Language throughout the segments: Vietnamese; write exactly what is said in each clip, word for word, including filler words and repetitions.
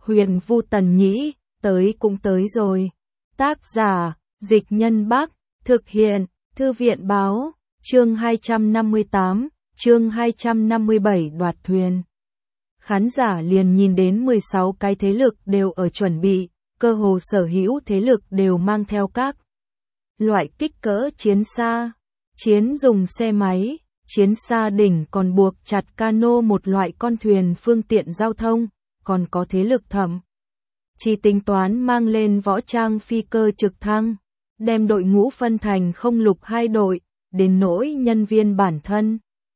Huyền Vu Tần Nhĩ, tới cũng tới rồi. Tác giả, Dịch Nhân Bắc, thực hiện, Thư viện Báo, chương hai trăm năm mươi tám, chương hai trăm năm mươi bảy đoạt thuyền. Khán giả liền nhìn đến mười sáu cái thế lực đều ở chuẩn bị, cơ hồ sở hữu thế lực đều mang theo các loại kích cỡ chiến xa, chiến dùng xe máy, chiến xa đỉnh còn buộc chặt cano một loại con thuyền phương tiện giao thông, còn có thế lực thậm chỉ tính toán mang lên võ trang phi cơ trực thăng, đem đội ngũ phân thành không lục hai đội, đến nỗi nhân viên bản thân.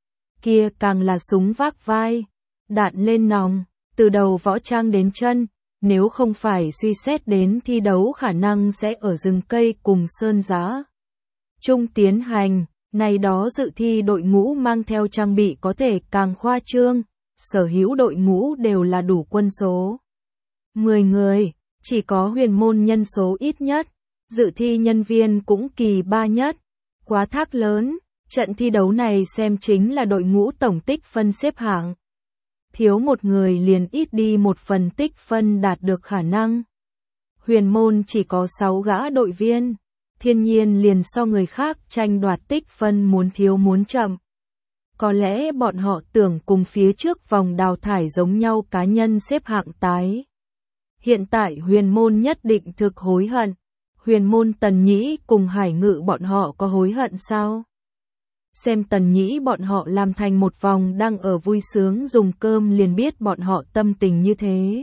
Kia càng là súng vác vai, đạn lên nòng, từ đầu võ trang đến chân, nếu không phải suy xét đến thi đấu khả năng sẽ ở rừng cây cùng sơn giá chung tiến hành, này đó dự thi đội ngũ mang theo trang bị có thể càng khoa trương, sở hữu đội ngũ đều là đủ quân số. mười người, chỉ có huyền môn nhân số ít nhất, dự thi nhân viên cũng kỳ ba nhất, quá thác lớn, trận thi đấu này xem chính là đội ngũ tổng tích phân xếp hạng. Thiếu một người liền ít đi một phần tích phân đạt được khả năng. Huyền môn chỉ có sáu gã đội viên, thiên nhiên liền so người khác tranh đoạt tích phân muốn thiếu muốn chậm. Có lẽ bọn họ tưởng cùng phía trước vòng đào thải giống nhau cá nhân xếp hạng tái. Hiện tại huyền môn nhất định thực hối hận. Huyền môn Tần Nhĩ cùng Hải Ngự bọn họ có hối hận sao? Xem Tần Nhĩ bọn họ làm thành một vòng đang ở vui sướng dùng cơm liền biết bọn họ tâm tình như thế.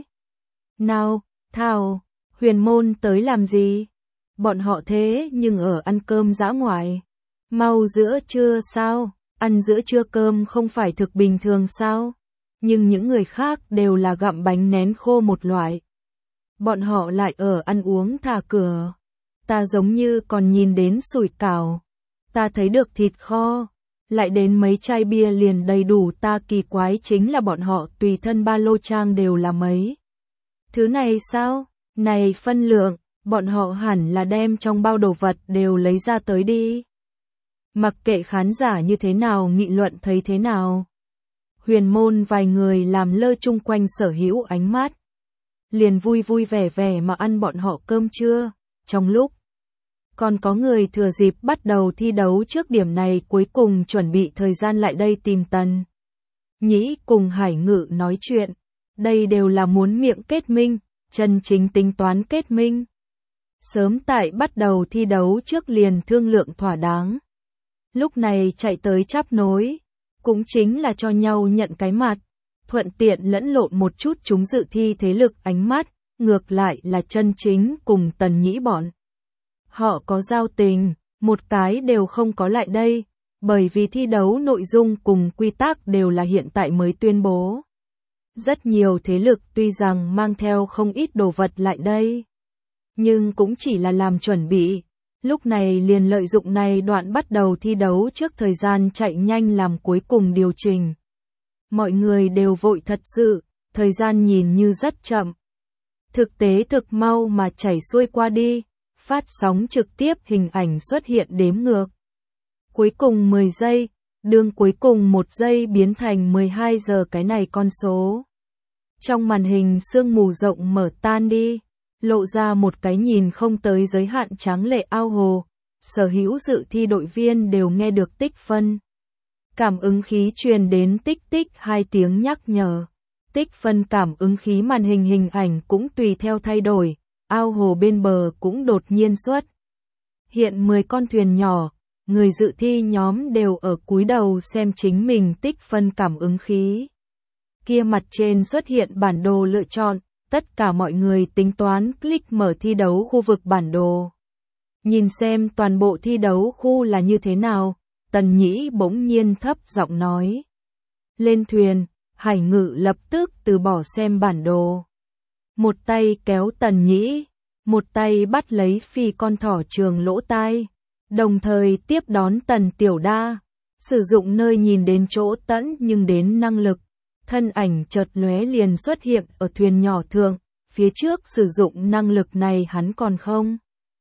Nào, thảo, huyền môn tới làm gì? Bọn họ thế nhưng ở ăn cơm dã ngoại. Mau giữa trưa sao? Ăn giữa trưa cơm không phải thực bình thường sao? Nhưng những người khác đều là gặm bánh nén khô một loại. Bọn họ lại ở ăn uống thả cửa. Ta giống như còn nhìn đến sủi cảo. Ta thấy được thịt kho. Lại đến mấy chai bia liền đầy đủ. Ta kỳ quái chính là bọn họ tùy thân ba lô trang đều là mấy. Thứ này sao? Này phân lượng, bọn họ hẳn là đem trong bao đồ vật đều lấy ra tới đi. Mặc kệ khán giả như thế nào nghị luận thấy thế nào. Huyền môn vài người làm lơ chung quanh sở hữu ánh mắt. Liền vui vui vẻ vẻ mà ăn bọn họ cơm trưa. Trong lúc còn có người thừa dịp bắt đầu thi đấu trước điểm này cuối cùng chuẩn bị thời gian lại đây tìm Tần Nhĩ cùng Hải Ngự nói chuyện. Đây đều là muốn miệng kết minh, chân chính tính toán kết minh. Sớm tại bắt đầu thi đấu trước liền thương lượng thỏa đáng. Lúc này chạy tới chắp nối, cũng chính là cho nhau nhận cái mặt, thuận tiện lẫn lộn một chút chúng dự thi thế lực ánh mắt, ngược lại là chân chính cùng Tần Nhĩ bọn. Họ có giao tình, một cái đều không có lại đây, bởi vì thi đấu nội dung cùng quy tắc đều là hiện tại mới tuyên bố. Rất nhiều thế lực tuy rằng mang theo không ít đồ vật lại đây, nhưng cũng chỉ là làm chuẩn bị. Lúc này liền lợi dụng này đoạn bắt đầu thi đấu trước thời gian chạy nhanh làm cuối cùng điều chỉnh. Mọi người đều vội thật sự, thời gian nhìn như rất chậm. Thực tế thực mau mà chảy xuôi qua đi, phát sóng trực tiếp hình ảnh xuất hiện đếm ngược. Cuối cùng mười giây, đương cuối cùng một giây biến thành mười hai giờ cái này con số. Trong màn hình sương mù rộng mở tan đi. Lộ ra một cái nhìn không tới giới hạn tráng lệ ao hồ, sở hữu dự thi đội viên đều nghe được tích phân. Cảm ứng khí truyền đến tích tích hai tiếng nhắc nhở. Tích phân cảm ứng khí màn hình hình ảnh cũng tùy theo thay đổi, ao hồ bên bờ cũng đột nhiên xuất. Hiện mười con thuyền nhỏ, người dự thi nhóm đều ở cúi đầu xem chính mình tích phân cảm ứng khí. Kia mặt trên xuất hiện bản đồ lựa chọn. Tất cả mọi người tính toán click mở thi đấu khu vực bản đồ. Nhìn xem toàn bộ thi đấu khu là như thế nào, Tần Nhĩ bỗng nhiên thấp giọng nói. Lên thuyền, Hải Ngự lập tức từ bỏ xem bản đồ. Một tay kéo Tần Nhĩ, một tay bắt lấy phi con thỏ trường lỗ tai, đồng thời tiếp đón Tần Tiểu Đa, sử dụng nơi nhìn đến chỗ tẫn nhưng đến năng lực. Thân ảnh chợt lóe liền xuất hiện ở thuyền nhỏ thượng, phía trước sử dụng năng lực này hắn còn không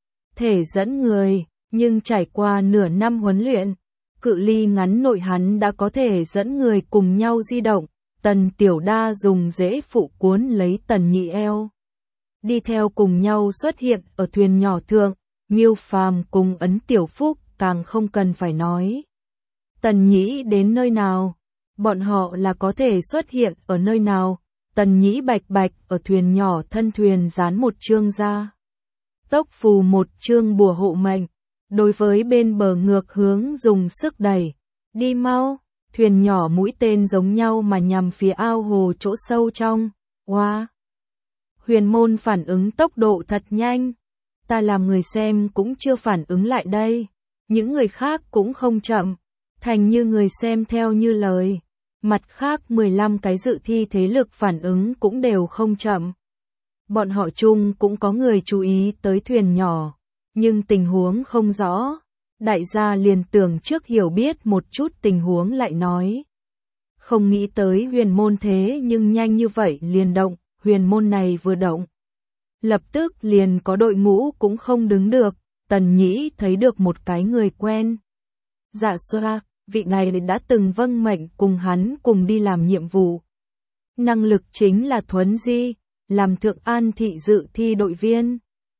thể dẫn người, nhưng trải qua nửa năm huấn luyện, cự ly ngắn nội hắn đã có thể dẫn người cùng nhau di động, Tần Tiểu Đa dùng rễ phụ cuốn lấy Tần Nhĩ eo. Đi theo cùng nhau xuất hiện ở thuyền nhỏ thượng, Miêu Phàm cùng Ấn Tiểu Phúc càng không cần phải nói. Tần Nhĩ đến nơi nào, bọn họ là có thể xuất hiện ở nơi nào. Tần Nhĩ bạch bạch ở thuyền nhỏ thân thuyền dán một chương ra. Tốc phù một chương bùa hộ mệnh, đối với bên bờ ngược hướng dùng sức đẩy. Đi mau, thuyền nhỏ mũi tên giống nhau mà nhằm phía ao hồ chỗ sâu trong. Wow! Huyền môn phản ứng tốc độ thật nhanh. Ta làm người xem cũng chưa phản ứng lại đây. Những người khác cũng không chậm. Thành như người xem theo như lời. Mặt khác mười lăm cái dự thi thế lực phản ứng cũng đều không chậm. Bọn họ chung cũng có người chú ý tới thuyền nhỏ. Nhưng tình huống không rõ. Đại gia liền tưởng trước hiểu biết một chút tình huống lại nói. Không nghĩ tới huyền môn thế nhưng nhanh như vậy liền động. Huyền môn này vừa động, lập tức liền có đội ngũ cũng không đứng được. Tần Nhĩ thấy được một cái người quen. Dạ xoa, vị này đã từng vâng mệnh cùng hắn cùng đi làm nhiệm vụ. Năng lực chính là thuấn di, làm Thượng An thị dự thi đội viên.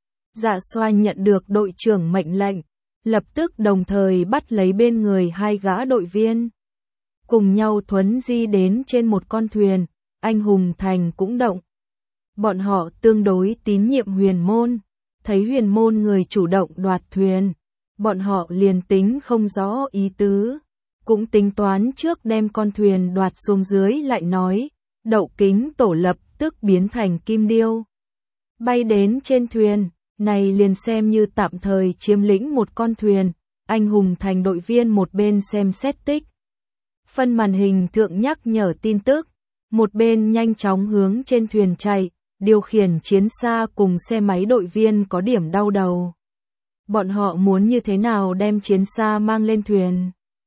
Dạ xoa nhận được đội trưởng mệnh lệnh, lập tức đồng thời bắt lấy bên người hai gã đội viên. Cùng nhau thuấn di đến trên một con thuyền, anh hùng thành cũng động. Bọn họ tương đối tín nhiệm huyền môn, thấy huyền môn người chủ động đoạt thuyền. Bọn họ liền tính không rõ ý tứ, cũng tính toán trước đem con thuyền đoạt xuống dưới lại nói, đậu kính tổ lập tức biến thành kim điêu. Bay đến trên thuyền, này liền xem như tạm thời chiếm lĩnh một con thuyền, anh hùng thành đội viên một bên xem xét tích. Phân màn hình thượng nhắc nhở tin tức, một bên nhanh chóng hướng trên thuyền chạy, điều khiển chiến xa cùng xe máy đội viên có điểm đau đầu. Bọn họ muốn như thế nào đem chiến xa mang lên thuyền?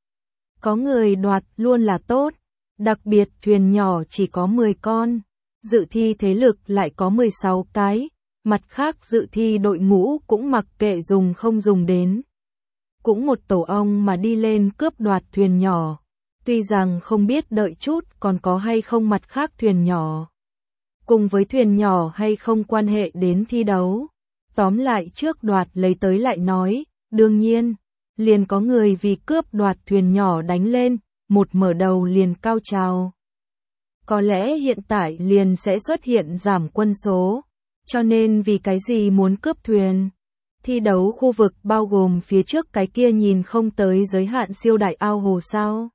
Có người đoạt luôn là tốt, đặc biệt thuyền nhỏ chỉ có mười con, dự thi thế lực lại có mười sáu cái, mặt khác dự thi đội ngũ cũng mặc kệ dùng không dùng đến. Cũng một tổ ong mà đi lên cướp đoạt thuyền nhỏ, tuy rằng không biết đợi chút còn có hay không mặt khác thuyền nhỏ. Cùng với thuyền nhỏ hay không quan hệ đến thi đấu. Tóm lại trước đoạt lấy tới lại nói, đương nhiên, liền có người vì cướp đoạt thuyền nhỏ đánh lên, một mở đầu liền cao trào. Có lẽ hiện tại liền sẽ xuất hiện giảm quân số, cho nên vì cái gì muốn cướp thuyền. Thi đấu khu vực bao gồm phía trước cái kia nhìn không tới giới hạn siêu đại ao hồ sao.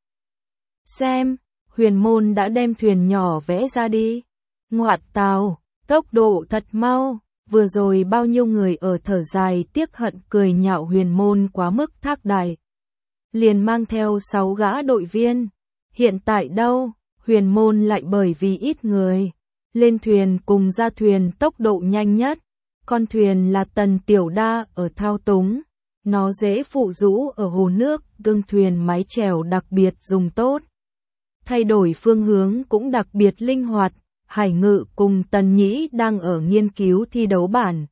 Xem, huyền môn đã đem thuyền nhỏ vẽ ra đi. Ngoạt tào, tốc độ thật mau. Vừa rồi bao nhiêu người ở thở dài tiếc hận cười nhạo huyền môn quá mức thác đài. Liền mang theo sáu gã đội viên. Hiện tại đâu, huyền môn lại bởi vì ít người. Lên thuyền cùng ra thuyền tốc độ nhanh nhất. Con thuyền là Tần Tiểu Đa ở thao túng. Nó dễ phụ rũ ở hồ nước, gương thuyền mái chèo đặc biệt dùng tốt. Thay đổi phương hướng cũng đặc biệt linh hoạt. Hải Ngự cùng Tần Nhĩ đang ở nghiên cứu thi đấu bản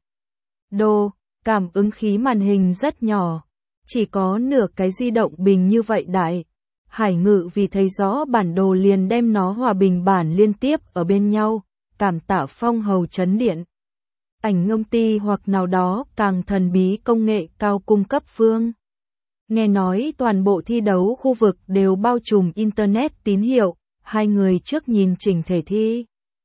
đồ, cảm ứng khí màn hình rất nhỏ, chỉ có nửa cái di động bình như vậy đại. Hải Ngự vì thấy rõ bản đồ liền đem nó hòa bình bản liên tiếp ở bên nhau, cảm tạ Phong Hầu Chấn Điện. Ảnh ngông ty hoặc nào đó càng thần bí công nghệ cao cung cấp phương. Nghe nói toàn bộ thi đấu khu vực đều bao trùm Internet tín hiệu, hai người trước nhìn chỉnh thể thi.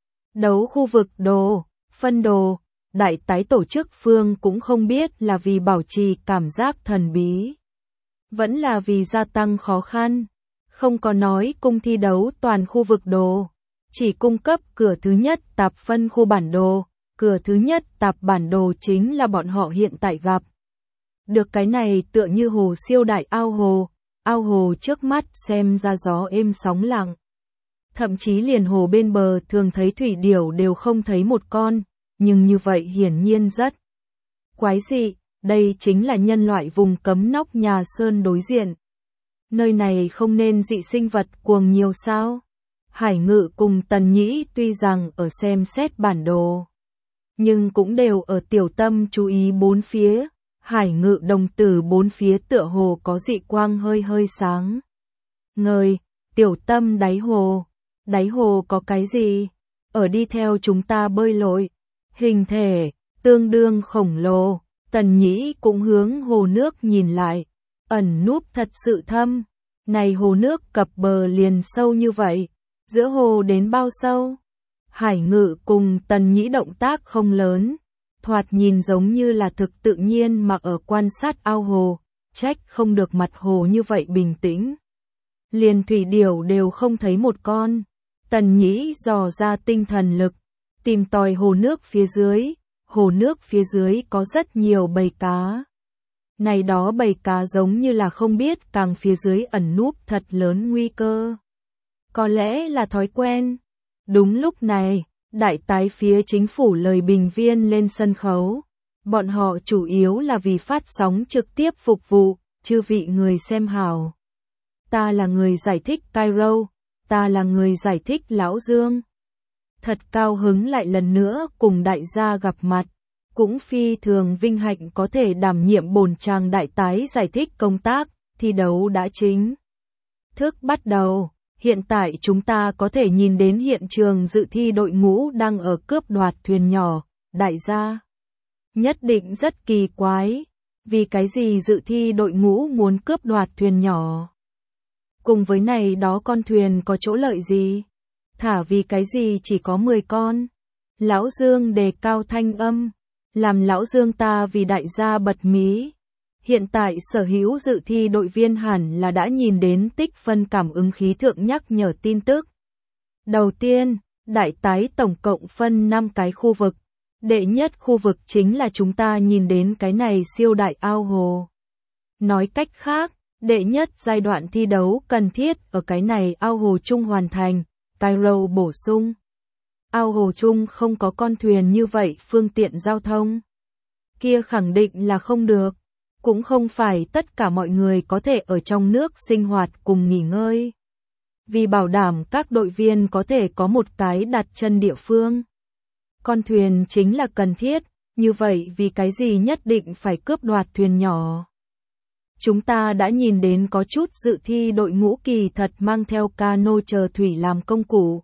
Đấu khu vực đồ, phân đồ, đại tái tổ chức phương cũng không biết là vì bảo trì cảm giác thần bí. Vẫn là vì gia tăng khó khăn. Không có nói cung thi đấu toàn khu vực đồ. Chỉ cung cấp cửa thứ nhất tạp phân khu bản đồ. Cửa thứ nhất tạp bản đồ chính là bọn họ hiện tại gặp. Được cái này tựa như hồ siêu đại ao hồ. Ao hồ trước mắt xem ra gió êm sóng lặng. Thậm chí liền hồ bên bờ thường thấy thủy điểu đều không thấy một con, nhưng như vậy hiển nhiên rất quái dị, đây chính là nhân loại vùng cấm nóc nhà sơn đối diện. Nơi này không nên dị sinh vật cuồng nhiều sao? Hải Ngự cùng Tần Nhĩ tuy rằng ở xem xét bản đồ, nhưng cũng đều ở tiểu tâm chú ý bốn phía. Hải Ngự đồng tử bốn phía tựa hồ có dị quang hơi hơi sáng ngời, tiểu tâm đáy hồ. Đáy hồ có cái gì? Ở đi theo chúng ta bơi lội. Hình thể, tương đương khổng lồ, Tần Nhĩ cũng hướng hồ nước nhìn lại. Ẩn núp thật sự thâm. Này hồ nước cập bờ liền sâu như vậy. Giữa hồ đến bao sâu? Hải Ngự cùng Tần Nhĩ động tác không lớn. Thoạt nhìn giống như là thực tự nhiên mà ở quan sát ao hồ. Trách không được mặt hồ như vậy bình tĩnh. Liền thủy điểu đều không thấy một con. Tần Nhĩ dò ra tinh thần lực, tìm tòi hồ nước phía dưới. Hồ nước phía dưới có rất nhiều bầy cá. Này đó bầy cá giống như là không biết càng phía dưới ẩn núp thật lớn nguy cơ. Có lẽ là thói quen. Đúng lúc này, đại tái phía chính phủ lời bình viên lên sân khấu. Bọn họ chủ yếu là vì phát sóng trực tiếp phục vụ, chư vị người xem hào. Ta là người giải thích Cairo, ta là người giải thích Lão Dương. Thật cao hứng lại lần nữa cùng đại gia gặp mặt. Cũng phi thường vinh hạnh có thể đảm nhiệm bổn chàng đại tái giải thích công tác, thi đấu đã chính thức bắt đầu. Hiện tại chúng ta có thể nhìn đến hiện trường dự thi đội ngũ đang ở cướp đoạt thuyền nhỏ, đại gia. Nhất định rất kỳ quái, vì cái gì dự thi đội ngũ muốn cướp đoạt thuyền nhỏ? Cùng với này đó con thuyền có chỗ lợi gì? Thả vì cái gì chỉ có mười con? Lão Dương đề cao thanh âm, làm Lão Dương ta vì đại gia bật mí. Hiện tại sở hữu dự thi đội viên hẳn là đã nhìn đến tích phân cảm ứng khí thượng nhắc nhở tin tức. Đầu tiên, đại tái tổng cộng phân năm cái khu vực. Đệ nhất khu vực chính là chúng ta nhìn đến cái này siêu đại ao hồ. Nói cách khác, đệ nhất giai đoạn thi đấu cần thiết ở cái này ao hồ chung hoàn thành. Cairo bổ sung. Ao hồ chung không có con thuyền như vậy phương tiện giao thông. Kia khẳng định là không được. Cũng không phải tất cả mọi người có thể ở trong nước sinh hoạt cùng nghỉ ngơi. Vì bảo đảm các đội viên có thể có một cái đặt chân địa phương. Con thuyền chính là cần thiết, như vậy vì cái gì nhất định phải cướp đoạt thuyền nhỏ. Chúng ta đã nhìn đến có chút dự thi đội ngũ kỳ thật mang theo cano chờ thủy làm công cụ.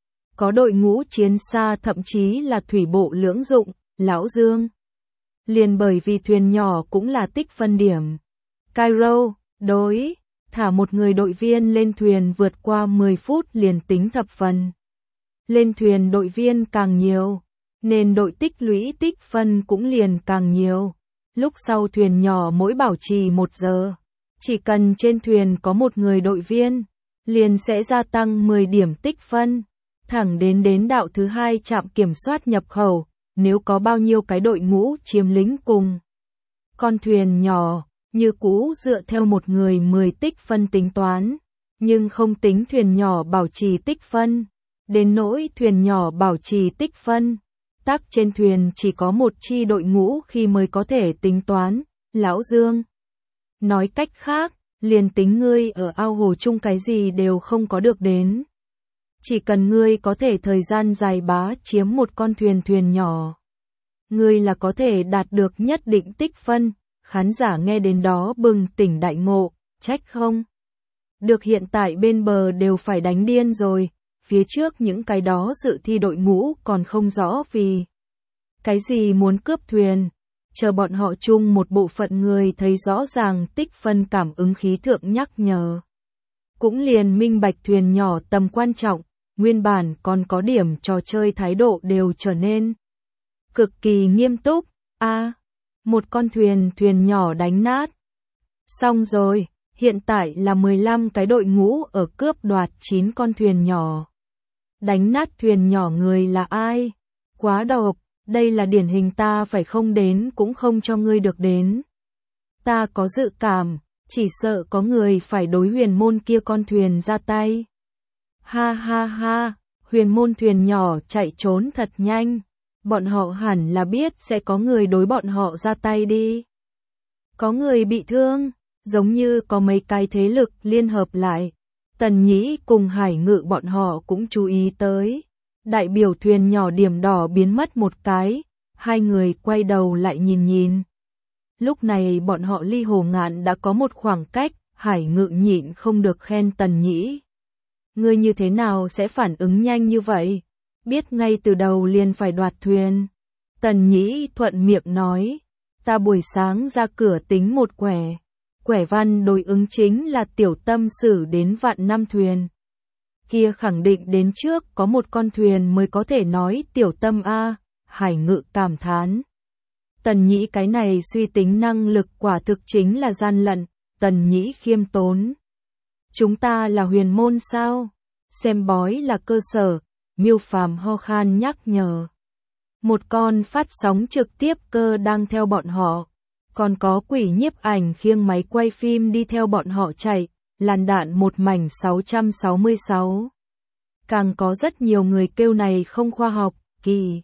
Có đội ngũ chiến xa thậm chí là thủy bộ lưỡng dụng, Lão Dương. Liền bởi vì thuyền nhỏ cũng là tích phân điểm. Cairo, đối, thả một người đội viên lên thuyền vượt qua mười phút liền tính thập phần. Lên thuyền đội viên càng nhiều, nên đội tích lũy tích phân cũng liền càng nhiều. Lúc sau thuyền nhỏ mỗi bảo trì một giờ, chỉ cần trên thuyền có một người đội viên, liền sẽ gia tăng mười điểm tích phân. Thẳng đến đến đạo thứ hai trạm kiểm soát nhập khẩu. Nếu có bao nhiêu cái đội ngũ chiếm lĩnh cùng con thuyền nhỏ, như cũ dựa theo một người mười tích phân tính toán, nhưng không tính thuyền nhỏ bảo trì tích phân. Đến nỗi thuyền nhỏ bảo trì tích phân, tắc trên thuyền chỉ có một chi đội ngũ khi mới có thể tính toán, Lão Dương. Nói cách khác, liền tính ngươi ở ao hồ chung cái gì đều không có được đến. Chỉ cần ngươi có thể thời gian dài bá chiếm một con thuyền thuyền nhỏ, ngươi là có thể đạt được nhất định tích phân. Khán giả nghe đến đó bừng tỉnh đại ngộ, trách không? Được hiện tại bên bờ đều phải đánh điên rồi, phía trước những cái đó dự thi đội ngũ còn không rõ vì cái gì muốn cướp thuyền. Chờ bọn họ chung một bộ phận người thấy rõ ràng tích phân cảm ứng khí thượng nhắc nhở. Cũng liền minh bạch thuyền nhỏ tầm quan trọng. Nguyên bản còn có điểm trò chơi thái độ đều trở nên cực kỳ nghiêm túc. A, à, một con thuyền thuyền nhỏ đánh nát. Xong rồi, hiện tại là mười lăm cái đội ngũ ở cướp đoạt chín con thuyền nhỏ. Đánh nát thuyền nhỏ người là ai? Quá độc, đây là điển hình ta phải không đến cũng không cho ngươi được đến. Ta có dự cảm, chỉ sợ có người phải đối huyền môn kia con thuyền ra tay. Ha ha ha, huyền môn thuyền nhỏ chạy trốn thật nhanh. Bọn họ hẳn là biết sẽ có người đối bọn họ ra tay đi. Có người bị thương, giống như có mấy cái thế lực liên hợp lại. Tần Nhĩ cùng Hải Ngự bọn họ cũng chú ý tới. Đại biểu thuyền nhỏ điểm đỏ biến mất một cái, hai người quay đầu lại nhìn nhìn. Lúc này bọn họ ly Hồ Ngạn đã có một khoảng cách, Hải Ngự nhịn không được khen Tần Nhĩ. ngươi như thế nào sẽ phản ứng nhanh như vậy? Biết ngay từ đầu liền phải đoạt thuyền. Tần Nhĩ thuận miệng nói, ta buổi sáng ra cửa tính một quẻ. Quẻ văn đối ứng chính là tiểu tâm sử đến vạn năm thuyền. Kia khẳng định đến trước có một con thuyền mới có thể nói tiểu tâm a. Hải Ngự cảm thán. Tần Nhĩ cái này suy tính năng lực quả thực chính là gian lận. Tần Nhĩ khiêm tốn. Chúng ta là huyền môn sao? Xem bói là cơ sở. Miêu Phàm ho khan nhắc nhở. Một con phát sóng trực tiếp cơ đang theo bọn họ. Còn có quỷ nhiếp ảnh khiêng máy quay phim đi theo bọn họ chạy. Làn đạn một mảnh sáu trăm sáu mươi sáu. Càng có rất nhiều người kêu này không khoa học, kỳ.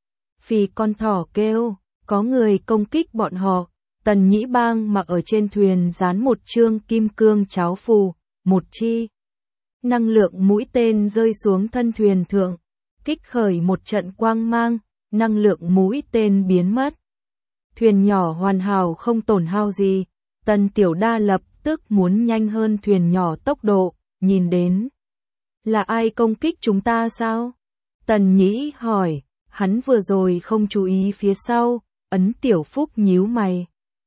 Phì con thỏ kêu, có người công kích bọn họ. Tần Nhĩ Bang mặc ở trên thuyền dán một chương kim cương cháo phù, một chi. Năng lượng mũi tên rơi xuống thân thuyền thượng, kích khởi một trận quang mang, năng lượng mũi tên biến mất. Thuyền nhỏ hoàn hảo không tổn hao gì, Tần Tiểu Đa lập tức muốn nhanh hơn thuyền nhỏ tốc độ, nhìn đến. Là ai công kích chúng ta sao? Tần Nhĩ hỏi, hắn vừa rồi không chú ý phía sau, Ấn Tiểu Phúc nhíu mày.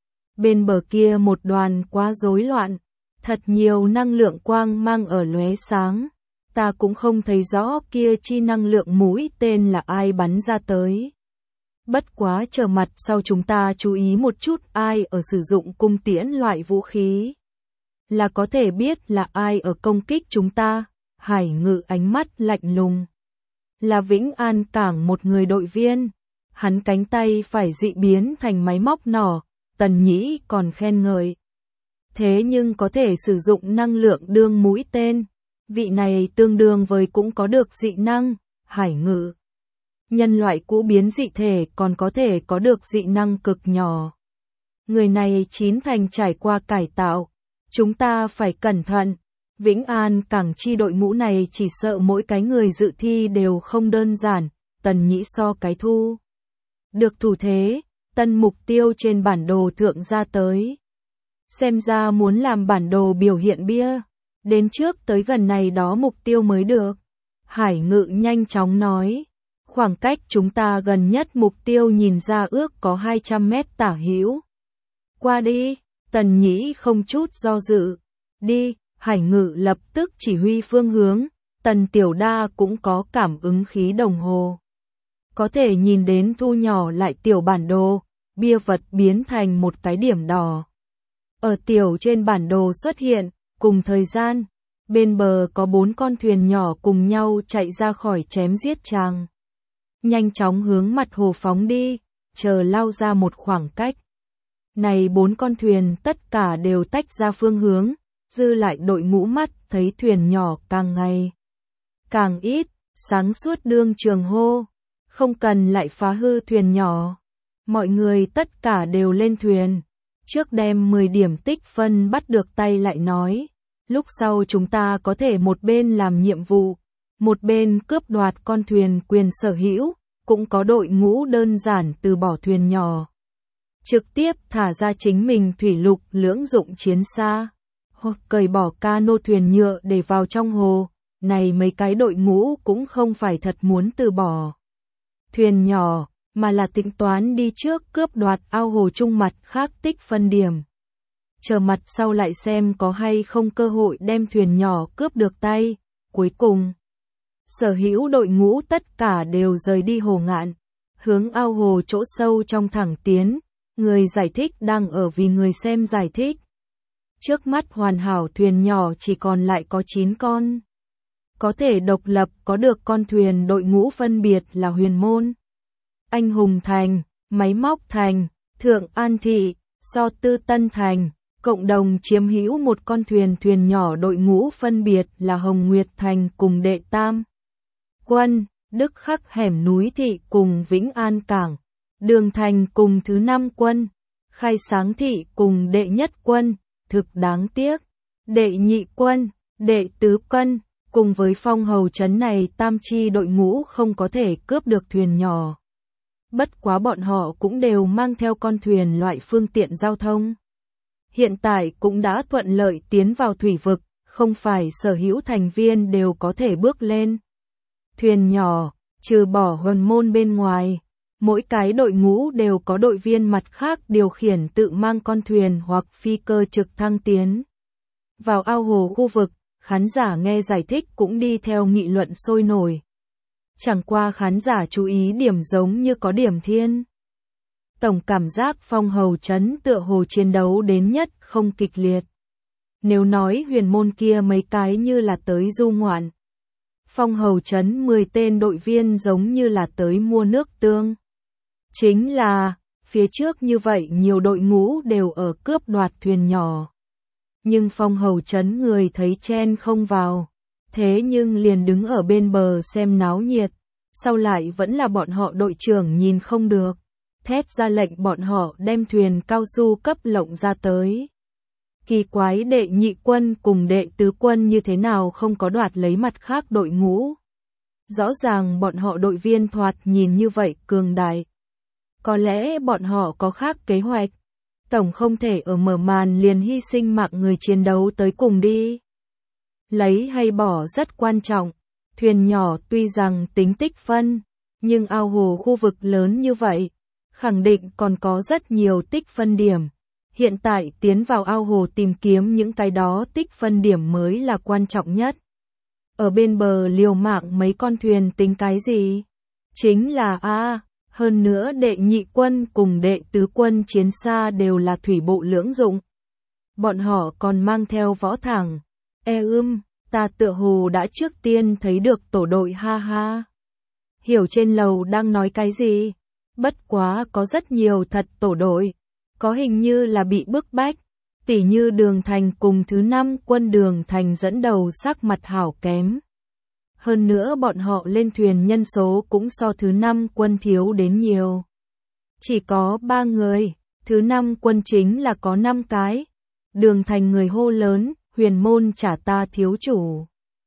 Bên bờ kia một đoàn quá rối loạn, thật nhiều năng lượng quang mang ở lóe sáng. Ta cũng không thấy rõ kia chi năng lượng mũi tên là ai bắn ra tới. Bất quá chờ mặt sau chúng ta chú ý một chút ai ở sử dụng cung tiễn loại vũ khí. Là có thể biết là ai ở công kích chúng ta. Hải Ngự ánh mắt lạnh lùng. Là Vĩnh An Cảng một người đội viên. Hắn cánh tay phải dị biến thành máy móc nỏ. Tần Nhĩ còn khen ngợi. Thế nhưng có thể sử dụng năng lượng đương mũi tên. Vị này tương đương với cũng có được dị năng. Hải Ngự. Nhân loại cũ biến dị thể còn có thể có được dị năng cực nhỏ. Người này chín thành trải qua cải tạo. Chúng ta phải cẩn thận. Vĩnh An Cảng chi đội ngũ này chỉ sợ mỗi cái người dự thi đều không đơn giản. Tần Nhĩ so cái thu. Được thủ thế, tân mục tiêu trên bản đồ thượng ra tới. Xem ra muốn làm bản đồ biểu hiện bia. Đến trước tới gần này đó mục tiêu mới được. Hải Ngự nhanh chóng nói. Khoảng cách chúng ta gần nhất mục tiêu nhìn ra ước có hai trăm mét tả hữu. Qua đi, Tần Nhĩ không chút do dự. Đi, Hải Ngự lập tức chỉ huy phương hướng. Tần Tiểu Đa cũng có cảm ứng khí đồng hồ. Có thể nhìn đến thu nhỏ lại tiểu bản đồ, bia vật biến thành một cái điểm đỏ. Ở tiểu trên bản đồ xuất hiện, cùng thời gian, bên bờ có bốn con thuyền nhỏ cùng nhau chạy ra khỏi chém giết chàng. Nhanh chóng hướng mặt hồ phóng đi, chờ lao ra một khoảng cách. Này bốn con thuyền tất cả đều tách ra phương hướng, dư lại đội ngũ mắt thấy thuyền nhỏ càng ngày càng ít, sáng suốt đương trường hô. Không cần lại phá hư thuyền nhỏ. Mọi người tất cả đều lên thuyền. Trước đem mười điểm tích phân bắt được tay lại nói. Lúc sau chúng ta có thể một bên làm nhiệm vụ, một bên cướp đoạt con thuyền quyền sở hữu, cũng có đội ngũ đơn giản từ bỏ thuyền nhỏ. Trực tiếp thả ra chính mình thủy lục lưỡng dụng chiến xa. Hoặc cởi bỏ cano thuyền nhựa để vào trong hồ. Này mấy cái đội ngũ cũng không phải thật muốn từ bỏ thuyền nhỏ, mà là tính toán đi trước cướp đoạt ao hồ trung mặt khác tích phân điểm. Chờ mặt sau lại xem có hay không cơ hội đem thuyền nhỏ cướp được tay. Cuối cùng, sở hữu đội ngũ tất cả đều rời đi hồ ngạn, hướng ao hồ chỗ sâu trong thẳng tiến. Người giải thích đang ở vì người xem giải thích. Trước mắt hoàn hảo thuyền nhỏ chỉ còn lại có chín con. Có thể độc lập có được con thuyền đội ngũ phân biệt là Huyền Môn, Anh Hùng Thành, Máy Móc Thành, Thượng An Thị, So Tư Tân Thành, cộng đồng chiếm hữu một con thuyền thuyền nhỏ đội ngũ phân biệt là Hồng Nguyệt Thành cùng Đệ Tam Quân, Đức Khắc Hẻm Núi Thị cùng Vĩnh An Cảng, Đường Thành cùng Thứ Năm Quân, Khai Sáng Thị cùng Đệ Nhất Quân. Thực đáng tiếc, Đệ Nhị Quân, Đệ Tứ Quân cùng với Phong Hầu trấn này tam chi đội ngũ không có thể cướp được thuyền nhỏ. Bất quá bọn họ cũng đều mang theo con thuyền loại phương tiện giao thông. Hiện tại cũng đã thuận lợi tiến vào thủy vực, không phải sở hữu thành viên đều có thể bước lên thuyền nhỏ, trừ bỏ huấn môn bên ngoài. Mỗi cái đội ngũ đều có đội viên mặt khác điều khiển tự mang con thuyền hoặc phi cơ trực thăng tiến vào ao hồ khu vực, khán giả nghe giải thích cũng đi theo nghị luận sôi nổi. Chẳng qua khán giả chú ý điểm giống như có điểm thiên. Tổng cảm giác Phong Hầu Trấn tựa hồ chiến đấu đến nhất không kịch liệt. Nếu nói huyền môn kia mấy cái như là tới du ngoạn, Phong Hầu Trấn mười tên đội viên giống như là tới mua nước tương. Chính là, phía trước như vậy nhiều đội ngũ đều ở cướp đoạt thuyền nhỏ. Nhưng Phong Hầu Trấn người thấy chen không vào, thế nhưng liền đứng ở bên bờ xem náo nhiệt, sau lại vẫn là bọn họ đội trưởng nhìn không được, thét ra lệnh bọn họ đem thuyền cao su cấp lộng ra tới. Kỳ quái đệ nhị quân cùng đệ tứ quân như thế nào không có đoạt lấy mặt khác đội ngũ. Rõ ràng bọn họ đội viên thoạt nhìn như vậy cường đại. Có lẽ bọn họ có khác kế hoạch. Tổng không thể ở mở màn liền hy sinh mạng người chiến đấu tới cùng đi. Lấy hay bỏ rất quan trọng. Thuyền nhỏ tuy rằng tính tích phân, nhưng ao hồ khu vực lớn như vậy, khẳng định còn có rất nhiều tích phân điểm. Hiện tại tiến vào ao hồ tìm kiếm những cái đó tích phân điểm mới là quan trọng nhất. Ở bên bờ liều mạng mấy con thuyền tính cái gì? Chính là a hơn nữa đệ nhị quân cùng đệ tứ quân chiến xa đều là thủy bộ lưỡng dụng. Bọn họ còn mang theo võ thẳng. E ưm, ta tựa hồ đã trước tiên thấy được tổ đội ha ha. Hiểu trên lầu đang nói cái gì? Bất quá có rất nhiều thật tổ đội. Có hình như là bị bức bách. Tỉ như Đường Thành cùng thứ năm quân Đường Thành dẫn đầu sắc mặt hảo kém. Hơn nữa bọn họ lên thuyền nhân số cũng so thứ năm quân thiếu đến nhiều. Chỉ có ba người, thứ năm quân chính là có năm cái. Đường Thành người hô lớn, huyền môn trả ta thiếu chủ.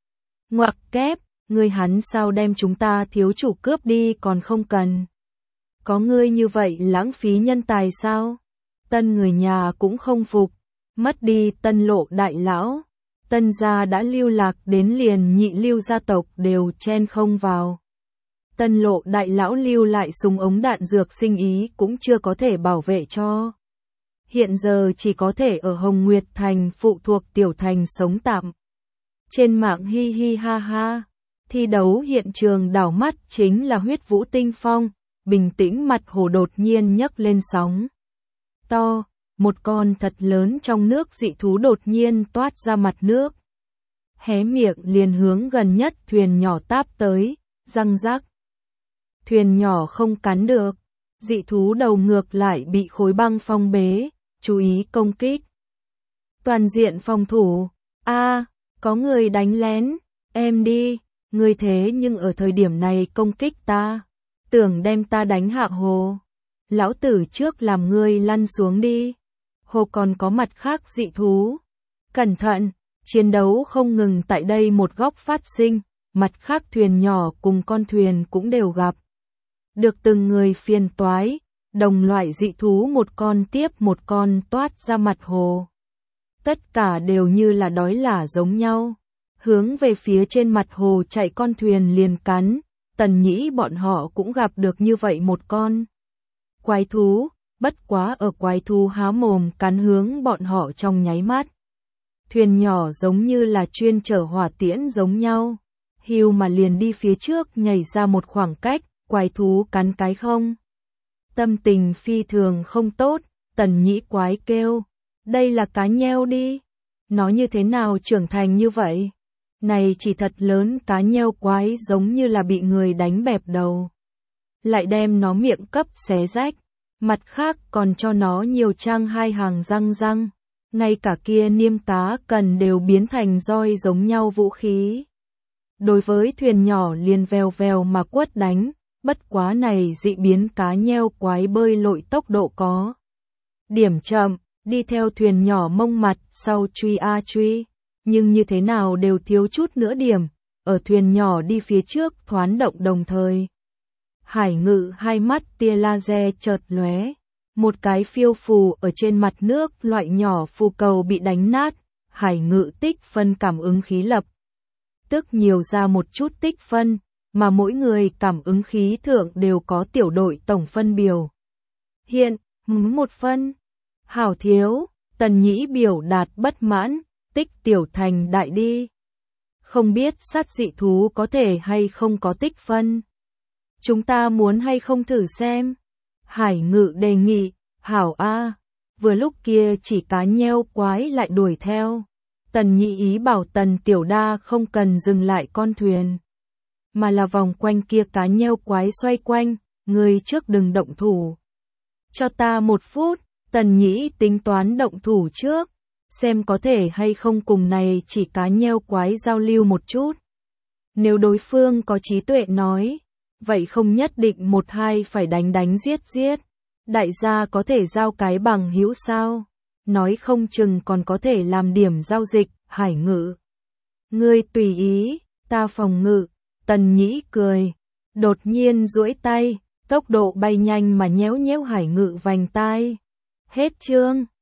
Ngoặc kép, người hắn sao đem chúng ta thiếu chủ cướp đi còn không cần. Có ngươi như vậy lãng phí nhân tài sao? Tân người nhà cũng không phục, mất đi Tân Lộ đại lão. Tân gia đã lưu lạc đến liền nhị lưu gia tộc đều chen không vào. Tân Lộ đại lão lưu lại súng ống đạn dược sinh ý cũng chưa có thể bảo vệ cho. Hiện giờ chỉ có thể ở Hồng Nguyệt Thành phụ thuộc Tiểu Thành sống tạm. Trên mạng hi hi ha ha, thi đấu hiện trường đảo mắt chính là Huyết Vũ Tinh Phong, bình tĩnh mặt hồ đột nhiên nhấc lên sóng to. Một con thật lớn trong nước dị thú đột nhiên toát ra mặt nước. Hé miệng liền hướng gần nhất thuyền nhỏ táp tới, răng rắc. Thuyền nhỏ không cắn được, dị thú đầu ngược lại bị khối băng phong bế, chú ý công kích. Toàn diện phòng thủ, a có người đánh lén, em đi, người thế nhưng ở thời điểm này công kích ta, tưởng đem ta đánh hạ hồ. Lão tử trước làm ngươi lăn xuống đi. Hồ còn có mặt khác dị thú. Cẩn thận, chiến đấu không ngừng tại đây một góc phát sinh, mặt khác thuyền nhỏ cùng con thuyền cũng đều gặp. Được từng người phiền toái, đồng loại dị thú một con tiếp một con toát ra mặt hồ. Tất cả đều như là đói lả giống nhau. Hướng về phía trên mặt hồ chạy con thuyền liền cắn, Tần Nhĩ bọn họ cũng gặp được như vậy một con quái thú. Bất quá ở quái thú há mồm cắn hướng bọn họ trong nháy mắt. Thuyền nhỏ giống như là chuyên chở hỏa tiễn giống nhau. Hưu mà liền đi phía trước nhảy ra một khoảng cách, quái thú cắn cái không. Tâm tình phi thường không tốt, Tần Nhĩ quái kêu. Đây là cá nheo đi. Nó như thế nào trưởng thành như vậy? Này chỉ thật lớn cá nheo quái giống như là bị người đánh bẹp đầu. Lại đem nó miệng cấp xé rách. Mặt khác còn cho nó nhiều trang hai hàng răng răng, ngay cả kia niêm cá cần đều biến thành roi giống nhau vũ khí. Đối với thuyền nhỏ liền vèo vèo mà quất đánh, bất quá này dị biến cá nheo quái bơi lội tốc độ có điểm chậm, đi theo thuyền nhỏ mông mặt sau truy a truy, nhưng như thế nào đều thiếu chút nữa điểm, ở thuyền nhỏ đi phía trước thoán động đồng thời. Hải Ngự hai mắt tia laser chợt lóe, một cái phiêu phù ở trên mặt nước loại nhỏ phù cầu bị đánh nát, Hải Ngự tích phân cảm ứng khí lập tức nhiều ra một chút tích phân, mà mỗi người cảm ứng khí thượng đều có tiểu đội tổng phân biểu. Hiện, một phân. Hảo thiếu, Tần Nhĩ biểu đạt bất mãn, tích tiểu thành đại đi. Không biết sát dị thú có thể hay không có tích phân. Chúng ta muốn hay không thử xem. Hải Ngự đề nghị, hảo a. Vừa lúc kia chỉ cá nheo quái lại đuổi theo. Tần Nhĩ ý bảo Tần Tiểu Đa không cần dừng lại con thuyền, mà là vòng quanh kia cá nheo quái xoay quanh, người trước đừng động thủ. Cho ta một phút, Tần Nhĩ tính toán động thủ trước, xem có thể hay không cùng này chỉ cá nheo quái giao lưu một chút. Nếu đối phương có trí tuệ nói, vậy không nhất định một hai phải đánh đánh giết giết. Đại gia có thể giao cái bằng hữu sao? Nói không chừng còn có thể làm điểm giao dịch. Hải Ngự, ngươi tùy ý, ta phòng ngự. Tần Nhĩ cười, đột nhiên duỗi tay, tốc độ bay nhanh mà nhéo nhéo Hải Ngự vành tai. Hết chương.